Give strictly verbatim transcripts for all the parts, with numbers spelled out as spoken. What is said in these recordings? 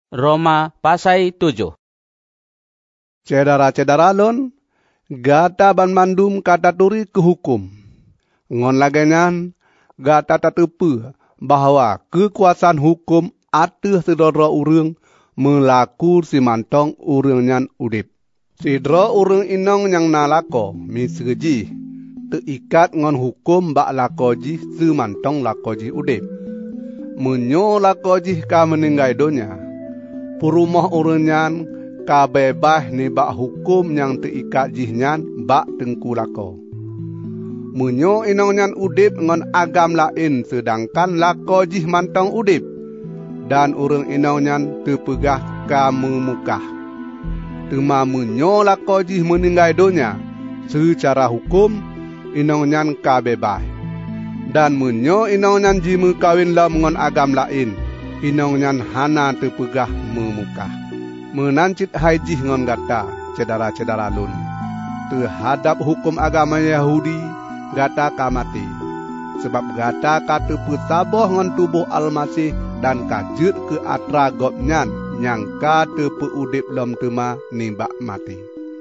Roma pasai tujuh. Cedara-cedara lon, gata ban mandum kata turi ke hukum. Ngon lagenyan, gata tatepe bahawa kekuasaan hukum ateh sedara urang melaku si mantong urang nyan udip. Sidra urang inong yang nalako miseji teikat ngon hukum bak lakoji si mantong lakoji udip. Menyo lakoji ka meninggai donya, purumah urang nyan ka bebas ni bak hukum yang teikat jih nyan bak tengku lako. Menyo inong nyan udip ngon agam lain sedangkan lako jih mantong udip. Dan urang inong nyan terpegah ka memukah. Tema menyo lako jih meninggai donya, secara hukum inong nyan ka bebas. Dan menyo inong nyan ji mekawin lam ngon agam lain, inong nyan hana terpegah memukah. Menancit hai jih ngon gata, cedara-cedara lun. Terhadap hukum agama Yahudi, gata ka mati. Sebab gata kata pesaboh ngon tubuh Almasih dan kajut ke atra gopnyan yang kata peudip lom tema nibak mati.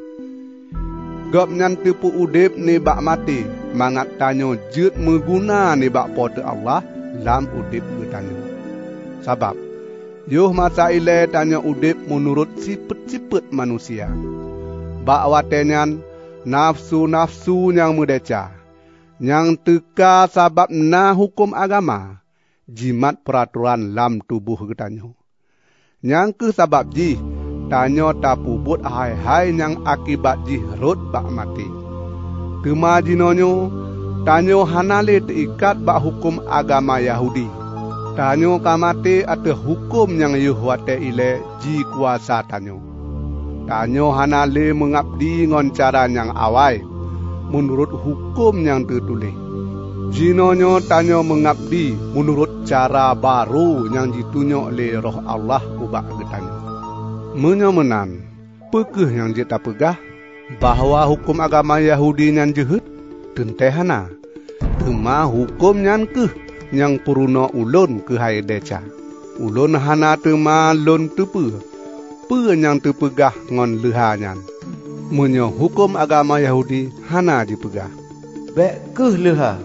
Gopnyan tepu udip nibak mati, mangat tanyo jut meguna nibak pote Allah lam udip ke tanyo. Sabab yuh masa ile tanyo udip menurut sipet-sipet manusia. Bak watenyan nafsu-nafsu yang medeca, yang teka sabab na hukum agama, jimat peraturan lam tubuh ketanyo. Yang ke sabab ji, tanyo tapubut hai-hai yang akibat ji rut bak mati. Tema jinonyo, tanyo hanale teikat bak hukum agama Yahudi. Tanyo kamate atau hukum yang yuhwate ile ji kuasa tanyo. Tanyo hanale mengabdi ngon cara yang awai, menurut hukum yang tertulis. Jinonyo tanyo mengabdi menurut cara baru yang ditunjuk oleh roh Allah ubak getanyo. Menyomenan, pekeh yang jeta pegah bahawa hukum agama Yahudi yang jehet, tentehana. Tema hukum yang keh yang puruna ulun ke hai deca. Ulun hana tema lun tepe, pe yang terpegah ngon lehanyan. Menyo hukum agama Yahudi hana dipegah. Bek keh leha.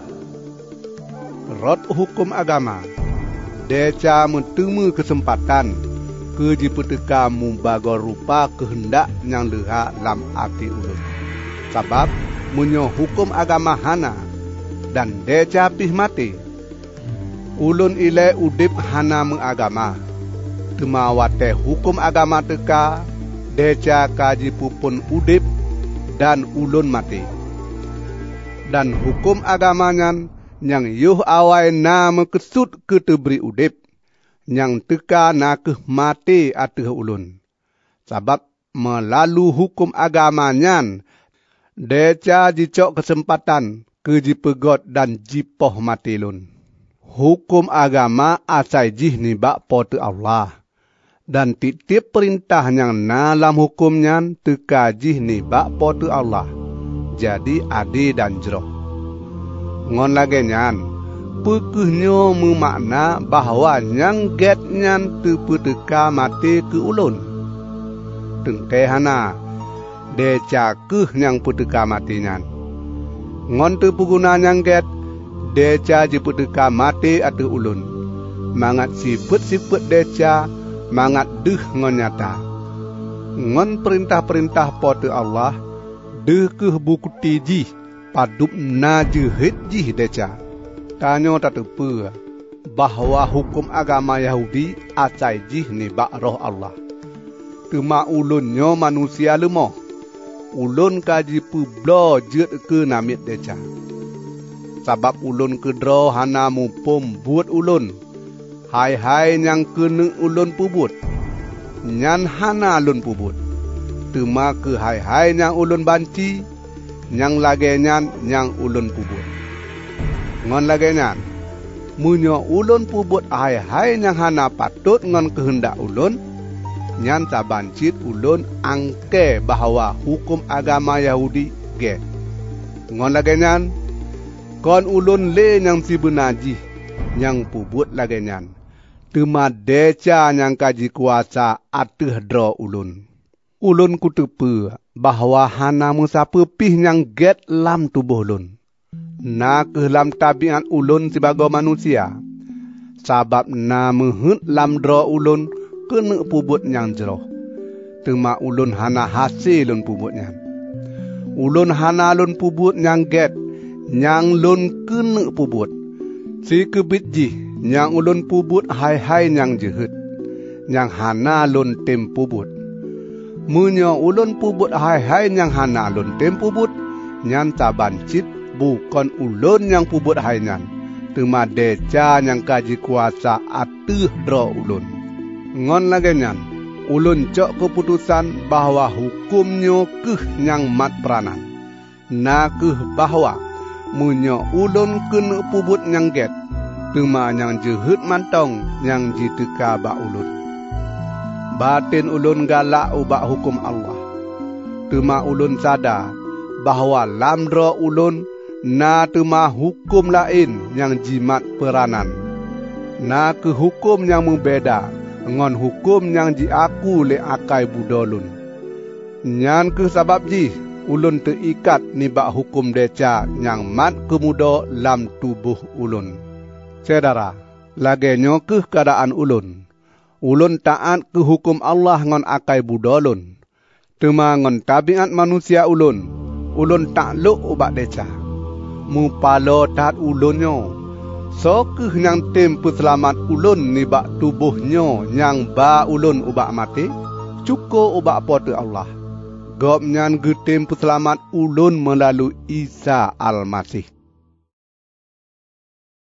Rot hukum agama, deca mentemu kesempatan ke jipeteka mubagor rupa kehendak yang leha lam ati ulun. Sabab menyo hukum agama hana dan deca pih mati. Ulun ile udip hana mengagama. Tema wate hukum agama teka, deca kaji pupun udip dan ulun mati. Dan hukum agamanya yang yuh awai na mekesut ke teberi udip, yang teka na keh mati ateh ulun. Sabab melalui hukum agamanya, deca jicok kesempatan ke jipegot dan jipoh mati lun. Hukum agama asai jih nibak pote Allah. Dan titip perintah yang dalam hukumnya tekajih ni bak pote Allah. Jadi adil dan jeroh. Ngon lagi nyan, pekehnya memakna bahawa yang get nyan tepeteka mati ke ulun. Tentehana, deca keh yang peteka mati nyan. Ngon tepeguna yang get, deca jepeteka mati atau ulun. Mangat sipet-sipet deca, mangat deh ngon nyata. Ngon perintah-perintah pote Allah, deh ke buku tiji, padup na jehit jih deca. Tanyo tak tepe, bahawa hukum agama Yahudi acai jih ni bak roh Allah. Tema ulunnya manusia lemah. Ulun kaji publo jet ke namit deca. Sabab ulun kedro hana mupum buat ulun. Hai-hai yang kena ulun pubut, nyan hana ulun pubut. Tema ke hai-hai yang ulun banci, yang lagi nyan yang ulun pubut. Ngon lagi nyan, munyo ulun pubut hai-hai yang hana patut ngon kehendak ulun, nyan sabancit ulun angke bahawa hukum agama Yahudi ge. Ngon lagi nyan, kon ulun le yang si benaji, yang pubut lagi nyan. Tuma deca yang kaji kuasa ateh dro ulun. Ulun kutepe bahwa hana musapa pih yang get lam tubuh ulun. Na ke lam tabiat ulun sebagai manusia. Sabab na mehut lam dro ulun kena pubut yang jeroh. Tuma ulun hana hasil lun pubutnya. Ulun hana lun pubut yang get, yang lun kena pubut. Si kebit jih, yang ulun pubut hai-hai yang jehet, yang hana lun tem pubut. Munyo ulun pubut hai-hai yang hana lun tem pubut, nyan taban cit bukan ulun yang pubut hai nyan. Tuma deca yang kaji kuasa ateh dro ulun. Ngon lagi nyan, ulun cok keputusan bahwa hukumnya keh yang mat peranan. Na keh bahwa munyo ulun kena pubut yang get. Tuma yang jehet mantong yang jiteka bak ulun. Batin ulun galak ubak hukum Allah. Tuma ulun sadar bahwa lamdra ulun na tuma hukum lain yang jimat peranan. Na ke hukum yang membeda ngon hukum yang diaku le akai budolun. Nyan ke sabab ji ulun terikat nibak hukum deca yang mat kemudo lam tubuh ulun. Saudara, lagenyo ke keadaan ulun. Ulun taat ke hukum Allah ngon akai budolun. Tuma ngon tabiat manusia ulun. Ulun takluk ubak deca. Mupalo taat ulunyo. So ke yang tempu selamat ulun nibak tubuhnyo yang ba ulun ubak mati. Cukup ubak pote Allah. Gop nyan ge tempu selamat ulun melalui Isa Al-Masih.